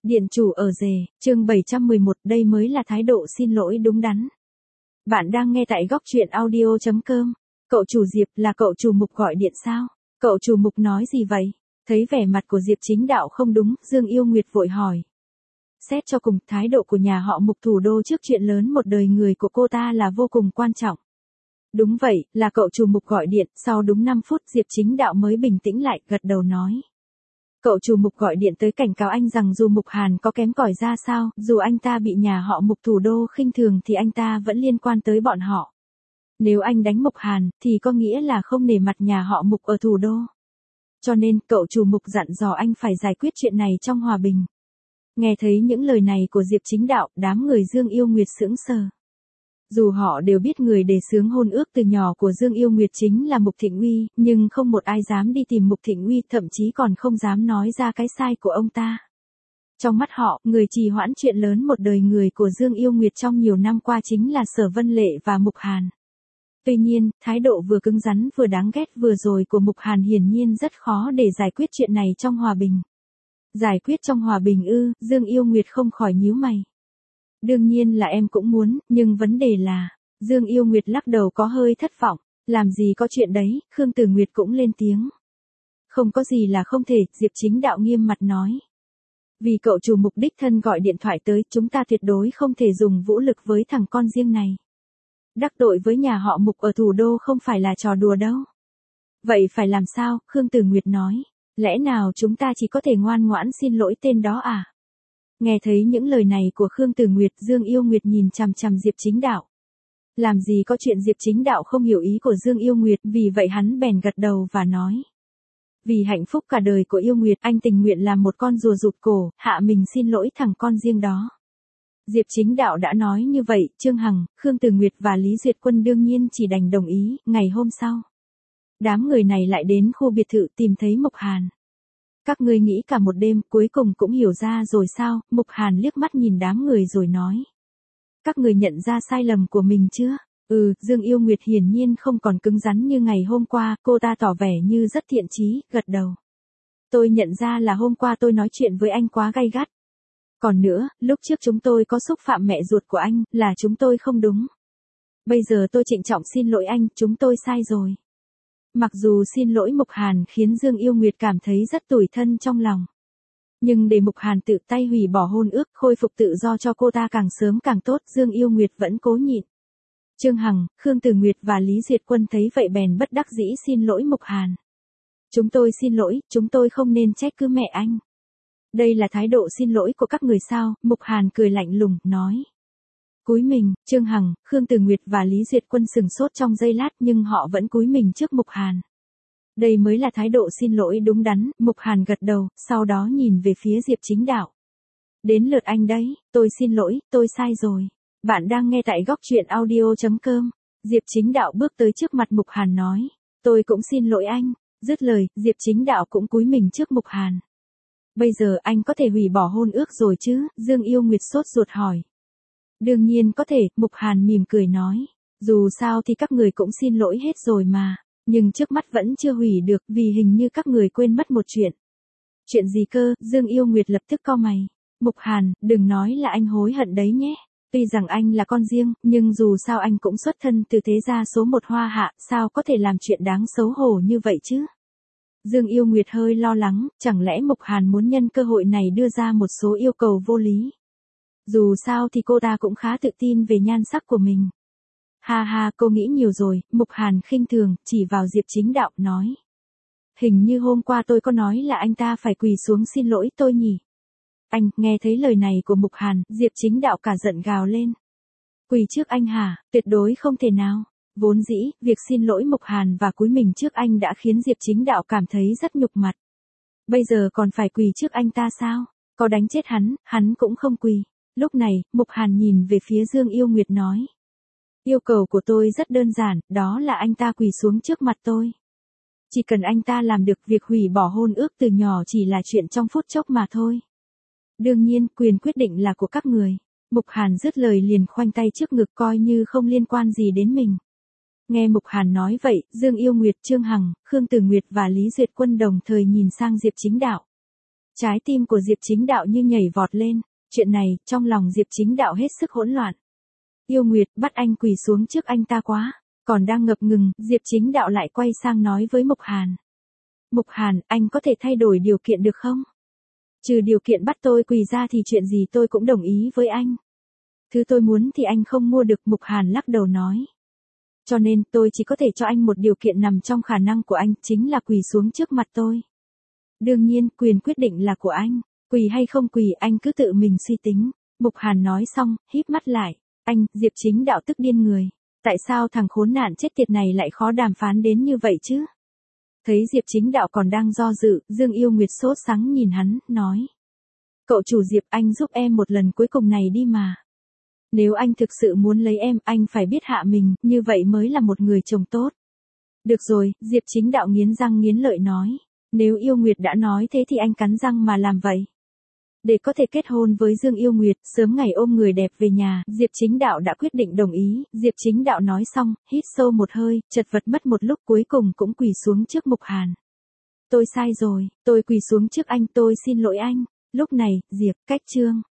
Điện chủ ở rể, chương 711, đây mới là thái độ xin lỗi đúng đắn. Bạn đang nghe tại góc truyện audio.com. Cậu chủ Diệp, là cậu chủ Mục gọi điện sao? Cậu chủ Mục nói gì vậy? Thấy vẻ mặt của Diệp Chính Đạo không đúng, Dương Yêu Nguyệt vội hỏi. Xét cho cùng, thái độ của nhà họ Mục thủ đô trước chuyện lớn một đời người của cô ta là vô cùng quan trọng. Đúng vậy, là cậu chủ Mục gọi điện, sau đúng 5 phút Diệp Chính Đạo mới bình tĩnh lại, gật đầu nói. Cậu chủ Mục gọi điện tới cảnh cáo anh rằng dù Mục Hàn có kém cỏi ra sao, dù anh ta bị nhà họ Mục thủ đô khinh thường thì anh ta vẫn liên quan tới bọn họ. Nếu anh đánh Mục Hàn, thì có nghĩa là không nể mặt nhà họ Mục ở thủ đô. Cho nên, cậu chủ Mục dặn dò anh phải giải quyết chuyện này trong hòa bình. Nghe thấy những lời này của Diệp Chính Đạo, đám người Dương Yêu Nguyệt sững sờ. Dù họ đều biết người đề xướng hôn ước từ nhỏ của Dương Yêu Nguyệt chính là Mục Thịnh Uy, nhưng không một ai dám đi tìm Mục Thịnh Uy, thậm chí còn không dám nói ra cái sai của ông ta. Trong mắt họ, người trì hoãn chuyện lớn một đời người của Dương Yêu Nguyệt trong nhiều năm qua chính là Sở Vân Lệ và Mục Hàn. Tuy nhiên, thái độ vừa cứng rắn vừa đáng ghét vừa rồi của Mục Hàn hiển nhiên rất khó để giải quyết chuyện này trong hòa bình. Giải quyết trong hòa bình ư? Dương Yêu Nguyệt không khỏi nhíu mày. Đương nhiên là em cũng muốn, nhưng vấn đề là, Dương Yêu Nguyệt lắc đầu có hơi thất vọng, làm gì có chuyện đấy, Khương Tử Nguyệt cũng lên tiếng. Không có gì là không thể, Diệp Chính Đạo nghiêm mặt nói. Vì cậu chủ Mục đích thân gọi điện thoại tới, chúng ta tuyệt đối không thể dùng vũ lực với thằng con riêng này. Đắc tội với nhà họ Mục ở thủ đô không phải là trò đùa đâu. Vậy phải làm sao, Khương Tử Nguyệt nói, lẽ nào chúng ta chỉ có thể ngoan ngoãn xin lỗi tên đó à? Nghe thấy những lời này của Khương Tử Nguyệt, Dương Yêu Nguyệt nhìn chằm chằm Diệp Chính Đạo. Làm gì có chuyện Diệp Chính Đạo không hiểu ý của Dương Yêu Nguyệt, vì vậy hắn bèn gật đầu và nói. Vì hạnh phúc cả đời của Yêu Nguyệt, anh tình nguyện làm một con rùa rụt cổ, hạ mình xin lỗi thằng con riêng đó. Diệp Chính Đạo đã nói như vậy, Trương Hằng, Khương Tử Nguyệt và Lý Duyệt Quân đương nhiên chỉ đành đồng ý. Ngày hôm sau, đám người này lại đến khu biệt thự tìm thấy Mục Hàn. Các ngươi nghĩ cả một đêm, cuối cùng cũng hiểu ra rồi sao? Mục Hàn liếc mắt nhìn đám người rồi nói. Các người nhận ra sai lầm của mình chưa? Dương Yêu Nguyệt hiển nhiên không còn cứng rắn như ngày hôm qua, cô ta tỏ vẻ như rất thiện chí, gật đầu. Tôi nhận ra là hôm qua tôi nói chuyện với anh quá gay gắt. Còn nữa, lúc trước chúng tôi có xúc phạm mẹ ruột của anh, là chúng tôi không đúng. Bây giờ tôi trịnh trọng xin lỗi anh, chúng tôi sai rồi. Mặc dù xin lỗi Mục Hàn khiến Dương Yêu Nguyệt cảm thấy rất tủi thân trong lòng. Nhưng để Mục Hàn tự tay hủy bỏ hôn ước, khôi phục tự do cho cô ta càng sớm càng tốt, Dương Yêu Nguyệt vẫn cố nhịn. Trương Hằng, Khương Tử Nguyệt và Lý Duyệt Quân thấy vậy bèn bất đắc dĩ xin lỗi Mục Hàn. Chúng tôi xin lỗi, chúng tôi không nên trách cứ mẹ anh. Đây là thái độ xin lỗi của các người sao? Mục Hàn cười lạnh lùng, nói. Cúi mình, Trương Hằng, Khương Tử Nguyệt và Lý Duyệt Quân sừng sốt trong giây lát nhưng họ vẫn cúi mình trước Mục Hàn. Đây mới là thái độ xin lỗi đúng đắn, Mục Hàn gật đầu, sau đó nhìn về phía Diệp Chính Đạo. Đến lượt anh đấy, tôi xin lỗi, tôi sai rồi. Bạn đang nghe tại góc truyện audio.com. Diệp Chính Đạo bước tới trước mặt Mục Hàn nói. Tôi cũng xin lỗi anh. Dứt lời, Diệp Chính Đạo cũng cúi mình trước Mục Hàn. Bây giờ anh có thể hủy bỏ hôn ước rồi chứ? Dương Yêu Nguyệt sốt ruột hỏi. Đương nhiên có thể, Mục Hàn mỉm cười nói. Dù sao thì các người cũng xin lỗi hết rồi mà. Nhưng trước mắt vẫn chưa hủy được vì hình như các người quên mất một chuyện. Chuyện gì cơ? Dương Yêu Nguyệt lập tức cau mày. Mục Hàn, đừng nói là anh hối hận đấy nhé. Tuy rằng anh là con riêng, nhưng dù sao anh cũng xuất thân từ thế gia số 1 Hoa Hạ, sao có thể làm chuyện đáng xấu hổ như vậy chứ? Dương Yêu Nguyệt hơi lo lắng, chẳng lẽ Mục Hàn muốn nhân cơ hội này đưa ra một số yêu cầu vô lý? Dù sao thì cô ta cũng khá tự tin về nhan sắc của mình. Ha ha, cô nghĩ nhiều rồi, Mục Hàn khinh thường, chỉ vào Diệp Chính Đạo, nói. Hình như hôm qua tôi có nói là anh ta phải quỳ xuống xin lỗi tôi nhỉ? Anh, nghe thấy lời này của Mục Hàn, Diệp Chính Đạo cả giận gào lên. Quỳ trước anh hả? Tuyệt đối không thể nào. Vốn dĩ, việc xin lỗi Mục Hàn và cúi mình trước anh đã khiến Diệp Chính Đạo cảm thấy rất nhục mặt. Bây giờ còn phải quỳ trước anh ta sao? Có đánh chết hắn cũng không quỳ. Lúc này, Mục Hàn nhìn về phía Dương Yêu Nguyệt nói. Yêu cầu của tôi rất đơn giản, đó là anh ta quỳ xuống trước mặt tôi. Chỉ cần anh ta làm được việc hủy bỏ hôn ước từ nhỏ chỉ là chuyện trong phút chốc mà thôi. Đương nhiên, quyền quyết định là của các người. Mục Hàn dứt lời liền khoanh tay trước ngực coi như không liên quan gì đến mình. Nghe Mục Hàn nói vậy, Dương Yêu Nguyệt, Trương Hằng, Khương Tử Nguyệt và Lý Duyệt Quân đồng thời nhìn sang Diệp Chính Đạo. Trái tim của Diệp Chính Đạo như nhảy vọt lên, chuyện này, trong lòng Diệp Chính Đạo hết sức hỗn loạn. Yêu Nguyệt bắt anh quỳ xuống trước anh ta quá, còn đang ngập ngừng, Diệp Chính Đạo lại quay sang nói với Mục Hàn. Mục Hàn, anh có thể thay đổi điều kiện được không? Trừ điều kiện bắt tôi quỳ ra thì chuyện gì tôi cũng đồng ý với anh. Thứ tôi muốn thì anh không mua được, Mục Hàn lắc đầu nói. Cho nên tôi chỉ có thể cho anh một điều kiện nằm trong khả năng của anh, chính là quỳ xuống trước mặt tôi. Đương nhiên, quyền quyết định là của anh, quỳ hay không quỳ anh cứ tự mình suy tính. Mục Hàn nói xong, híp mắt lại. Anh, Diệp Chính Đạo tức điên người. Tại sao thằng khốn nạn chết tiệt này lại khó đàm phán đến như vậy chứ? Thấy Diệp Chính Đạo còn đang do dự, Dương Yêu Nguyệt sốt sắng nhìn hắn, nói. Cậu chủ Diệp, anh giúp em một lần cuối cùng này đi mà. Nếu anh thực sự muốn lấy em, anh phải biết hạ mình, như vậy mới là một người chồng tốt. Được rồi, Diệp Chính Đạo nghiến răng nghiến lợi nói. Nếu Yêu Nguyệt đã nói thế thì anh cắn răng mà làm vậy. Để có thể kết hôn với Dương Yêu Nguyệt, sớm ngày ôm người đẹp về nhà, Diệp Chính Đạo đã quyết định đồng ý. Diệp Chính Đạo nói xong, hít sâu một hơi, chật vật mất một lúc cuối cùng cũng quỳ xuống trước Mục Hàn. Tôi sai rồi, tôi quỳ xuống trước anh, tôi xin lỗi anh. Lúc này, Diệp, cách chương.